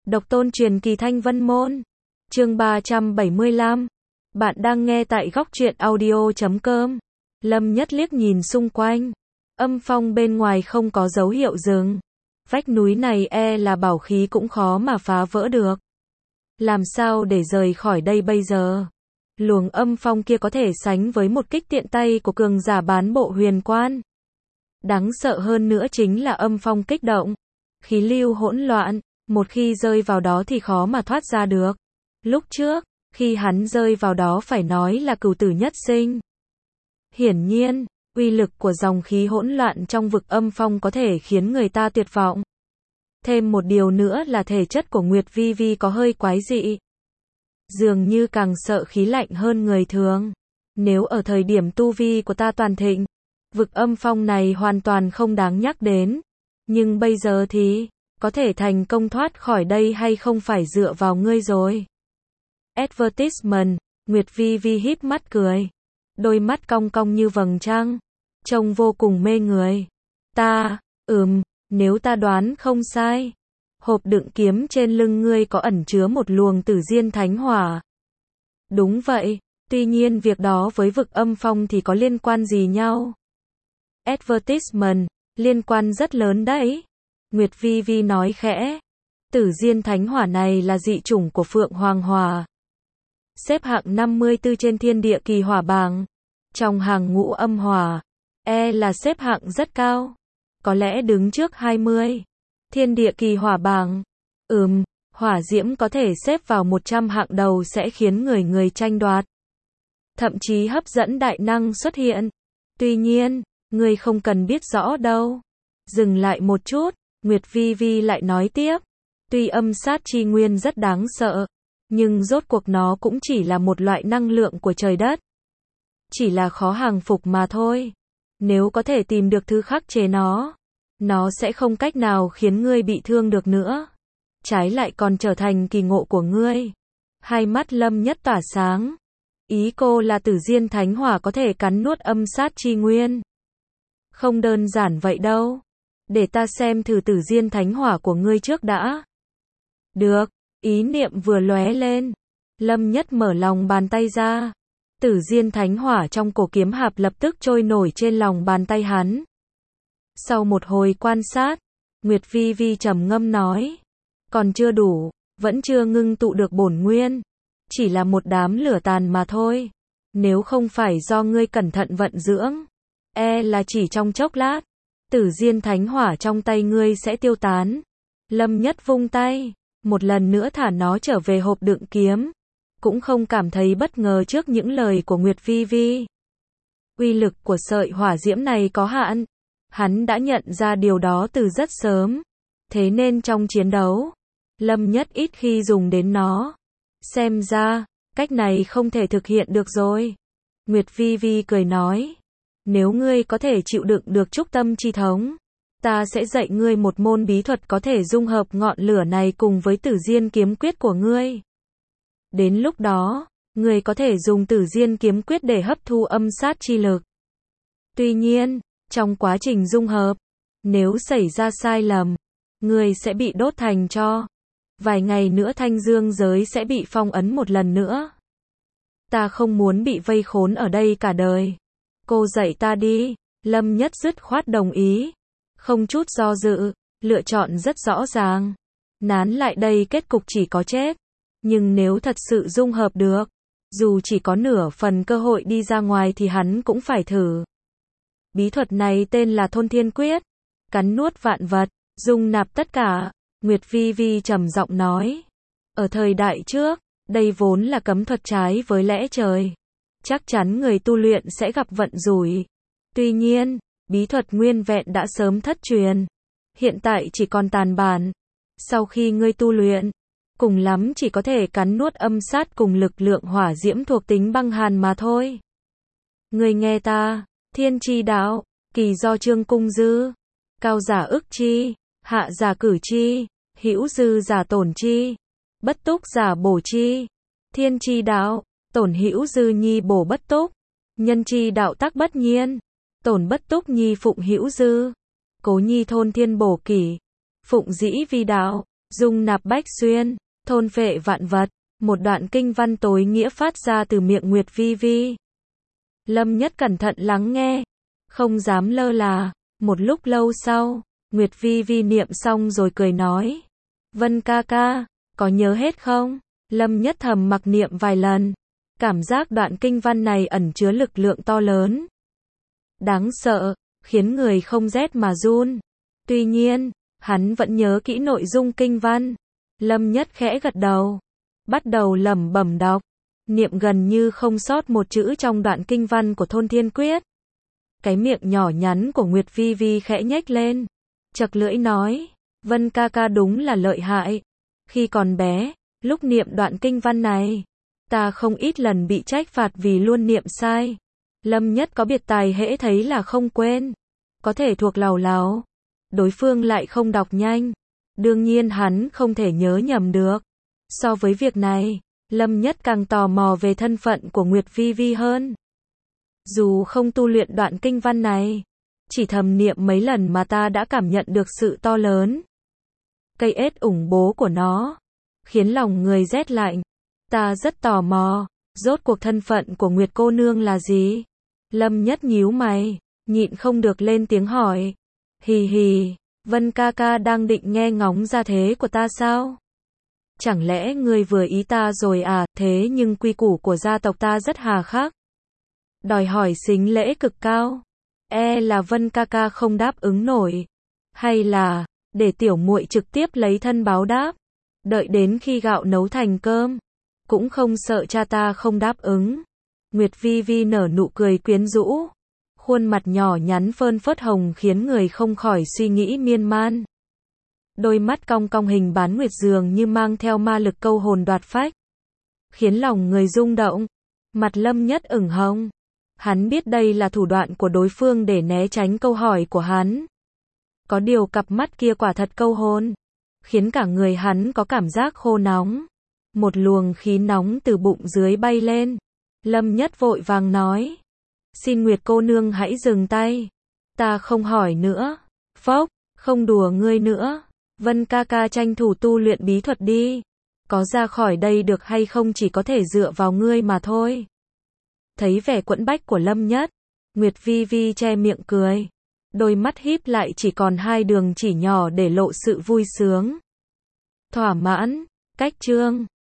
Độc tôn truyền kỳ Thanh Vân Môn. Chương 375. Bạn đang nghe tại góc truyện audio.com. Lâm Nhất liếc nhìn xung quanh. Âm phong bên ngoài không có dấu hiệu dừng. Vách núi này là bảo khí cũng khó mà phá vỡ được. Làm sao để rời khỏi đây bây giờ? Luồng âm phong kia có thể sánh với một kích tiện tay của cường giả bán bộ huyền quan. Đáng sợ hơn nữa chính là âm phong kích động. Khí lưu hỗn loạn, một khi rơi vào đó thì khó mà thoát ra được. Lúc trước, khi hắn rơi vào đó phải nói là cửu tử nhất sinh. Hiển nhiên, uy lực của dòng khí hỗn loạn trong vực âm phong có thể khiến người ta tuyệt vọng. Thêm một điều nữa là thể chất của Nguyệt Vi Vi có hơi quái dị. Dường như càng sợ khí lạnh hơn người thường. Nếu ở thời điểm tu vi của ta toàn thịnh, vực âm phong này hoàn toàn không đáng nhắc đến. Nhưng bây giờ thì, có thể thành công thoát khỏi đây hay không phải dựa vào ngươi rồi. Advertisement, Nguyệt Vi Vi híp mắt cười. Đôi mắt cong cong như vầng trăng. Trông vô cùng mê người. Nếu ta đoán không sai. Hộp đựng kiếm trên lưng ngươi có ẩn chứa một luồng tử diên thánh hỏa. Đúng vậy, tuy nhiên việc đó với vực âm phong thì có liên quan gì nhau? Advertisement, liên quan rất lớn đấy. Nguyệt Vi Vi nói khẽ. Tử diên thánh hỏa này là dị chủng của Phượng Hoàng Hỏa. Xếp hạng 54 trên thiên địa kỳ hỏa bảng. Trong hàng ngũ âm hỏa, là xếp hạng rất cao. Có lẽ đứng trước 20. Thiên địa kỳ hỏa bảng. Hỏa diễm có thể xếp vào 100 hạng đầu sẽ khiến người tranh đoạt. Thậm chí hấp dẫn đại năng xuất hiện. Tuy nhiên, ngươi không cần biết rõ đâu. Dừng lại một chút, Nguyệt Vi Vi lại nói tiếp. Tuy âm sát chi nguyên rất đáng sợ, nhưng rốt cuộc nó cũng chỉ là một loại năng lượng của trời đất. Chỉ là khó hàng phục mà thôi. Nếu có thể tìm được thứ khắc chế nó sẽ không cách nào khiến ngươi bị thương được nữa. Trái lại còn trở thành kỳ ngộ của ngươi. Hai mắt Lâm Nhất tỏa sáng. Ý cô là tử diên thánh hỏa có thể cắn nuốt âm sát chi nguyên. Không đơn giản vậy đâu. Để ta xem thử tử diên thánh hỏa của ngươi trước đã. Được, ý niệm vừa lóe lên. Lâm Nhất mở lòng bàn tay ra. Tử diên thánh hỏa trong cổ kiếm hạp lập tức trôi nổi trên lòng bàn tay hắn. Sau một hồi quan sát, Nguyệt Vi Vi trầm ngâm nói. Còn chưa đủ, vẫn chưa ngưng tụ được bổn nguyên. Chỉ là một đám lửa tàn mà thôi. Nếu không phải do ngươi cẩn thận vận dưỡng, là chỉ trong chốc lát, tử diên thánh hỏa trong tay ngươi sẽ tiêu tán. Lâm Nhất vung tay, một lần nữa thả nó trở về hộp đựng kiếm. Cũng không cảm thấy bất ngờ trước những lời của Nguyệt Vi Vi. Uy lực của sợi hỏa diễm này có hạn. Hắn đã nhận ra điều đó từ rất sớm. Thế nên trong chiến đấu, Lâm Nhất ít khi dùng đến nó. Xem ra, cách này không thể thực hiện được rồi. Nguyệt Vi Vi cười nói. Nếu ngươi có thể chịu đựng được trúc tâm chi thống, ta sẽ dạy ngươi một môn bí thuật có thể dung hợp ngọn lửa này cùng với tử diên kiếm quyết của ngươi. Đến lúc đó, ngươi có thể dùng tử diên kiếm quyết để hấp thu âm sát chi lực. Tuy nhiên, trong quá trình dung hợp, nếu xảy ra sai lầm, ngươi sẽ bị đốt thành tro. Vài ngày nữa Thanh Dương giới sẽ bị phong ấn một lần nữa. Ta không muốn bị vây khốn ở đây cả đời. Cô dạy ta đi. Lâm Nhất dứt khoát đồng ý. Không chút do dự, lựa chọn rất rõ ràng. Nán lại đây kết cục chỉ có chết. Nhưng nếu thật sự dung hợp được, dù chỉ có nửa phần cơ hội đi ra ngoài thì hắn cũng phải thử. Bí thuật này tên là Thôn Thiên Quyết. Cắn nuốt vạn vật, dung nạp tất cả. Nguyệt Vi Vi trầm giọng nói. Ở thời đại trước, đây vốn là cấm thuật trái với lẽ trời. Chắc chắn người tu luyện sẽ gặp vận rủi. Tuy nhiên, bí thuật nguyên vẹn đã sớm thất truyền. Hiện tại chỉ còn tàn bản. Sau khi ngươi tu luyện, cùng lắm chỉ có thể cắn nuốt âm sát cùng lực lượng hỏa diễm thuộc tính băng hàn mà thôi. Ngươi nghe ta, thiên chi đạo, kỳ do trương cung dư, cao giả ức chi, hạ giả cử chi, hữu dư giả tổn chi, bất túc giả bổ chi. Thiên chi đạo, tổn hữu dư nhi bổ bất túc, nhân chi đạo tắc bất nhiên, tổn bất túc nhi phụng hữu dư, cố nhi thôn thiên bổ kỷ, phụng dĩ vi đạo, dung nạp bách xuyên, thôn phệ vạn vật. Một đoạn kinh văn tối nghĩa phát ra từ miệng Nguyệt Vi Vi. Lâm Nhất cẩn thận lắng nghe, không dám lơ là. Một lúc lâu sau, Nguyệt Vi Vi niệm xong rồi cười nói. Vân ca ca, có nhớ hết không? Lâm Nhất thầm mặc niệm vài lần. Cảm giác đoạn kinh văn này ẩn chứa lực lượng to lớn. Đáng sợ, khiến người không rét mà run. Tuy nhiên, hắn vẫn nhớ kỹ nội dung kinh văn. Lâm Nhất khẽ gật đầu. Bắt đầu lẩm bẩm đọc. Niệm gần như không sót một chữ trong đoạn kinh văn của Thôn Thiên Quyết. Cái miệng nhỏ nhắn của Nguyệt Vi Vi khẽ nhếch lên. Chật lưỡi nói. Vân ca ca đúng là lợi hại. Khi còn bé, lúc niệm đoạn kinh văn này, ta không ít lần bị trách phạt vì luôn niệm sai. Lâm Nhất có biệt tài hễ thấy là không quên. Có thể thuộc làu láo. Đối phương lại không đọc nhanh. Đương nhiên hắn không thể nhớ nhầm được. So với việc này, Lâm Nhất càng tò mò về thân phận của Nguyệt Vi Vi hơn. Dù không tu luyện đoạn kinh văn này, chỉ thầm niệm mấy lần mà ta đã cảm nhận được sự to lớn. Cây ết ủng bố của nó, khiến lòng người rét lạnh. Ta rất tò mò, rốt cuộc thân phận của Nguyệt cô nương là gì? Lâm Nhất nhíu mày, nhịn không được lên tiếng hỏi. Hì hì, Vân ca ca đang định nghe ngóng gia thế của ta sao? Chẳng lẽ ngươi vừa ý ta rồi à? Thế nhưng quy củ của gia tộc ta rất hà khắc. Đòi hỏi sính lễ cực cao. E là Vân ca ca không đáp ứng nổi. Hay là, để tiểu muội trực tiếp lấy thân báo đáp. Đợi đến khi gạo nấu thành cơm. Cũng không sợ cha ta không đáp ứng. Nguyệt Vi Vi nở nụ cười quyến rũ. Khuôn mặt nhỏ nhắn phơn phớt hồng khiến người không khỏi suy nghĩ miên man. Đôi mắt cong cong hình bán nguyệt dường như mang theo ma lực câu hồn đoạt phách. Khiến lòng người rung động. Mặt Lâm Nhất ửng hồng. Hắn biết đây là thủ đoạn của đối phương để né tránh câu hỏi của hắn. Có điều cặp mắt kia quả thật câu hồn. Khiến cả người hắn có cảm giác khô nóng. Một luồng khí nóng từ bụng dưới bay lên. Lâm Nhất vội vàng nói. Xin Nguyệt cô nương hãy dừng tay. Ta không hỏi nữa. Phốc, không đùa ngươi nữa. Vân ca ca tranh thủ tu luyện bí thuật đi. Có ra khỏi đây được hay không chỉ có thể dựa vào ngươi mà thôi. Thấy vẻ quẫn bách của Lâm Nhất, Nguyệt Vi Vi che miệng cười. Đôi mắt híp lại chỉ còn hai đường chỉ nhỏ để lộ sự vui sướng. Thỏa mãn, cách chương.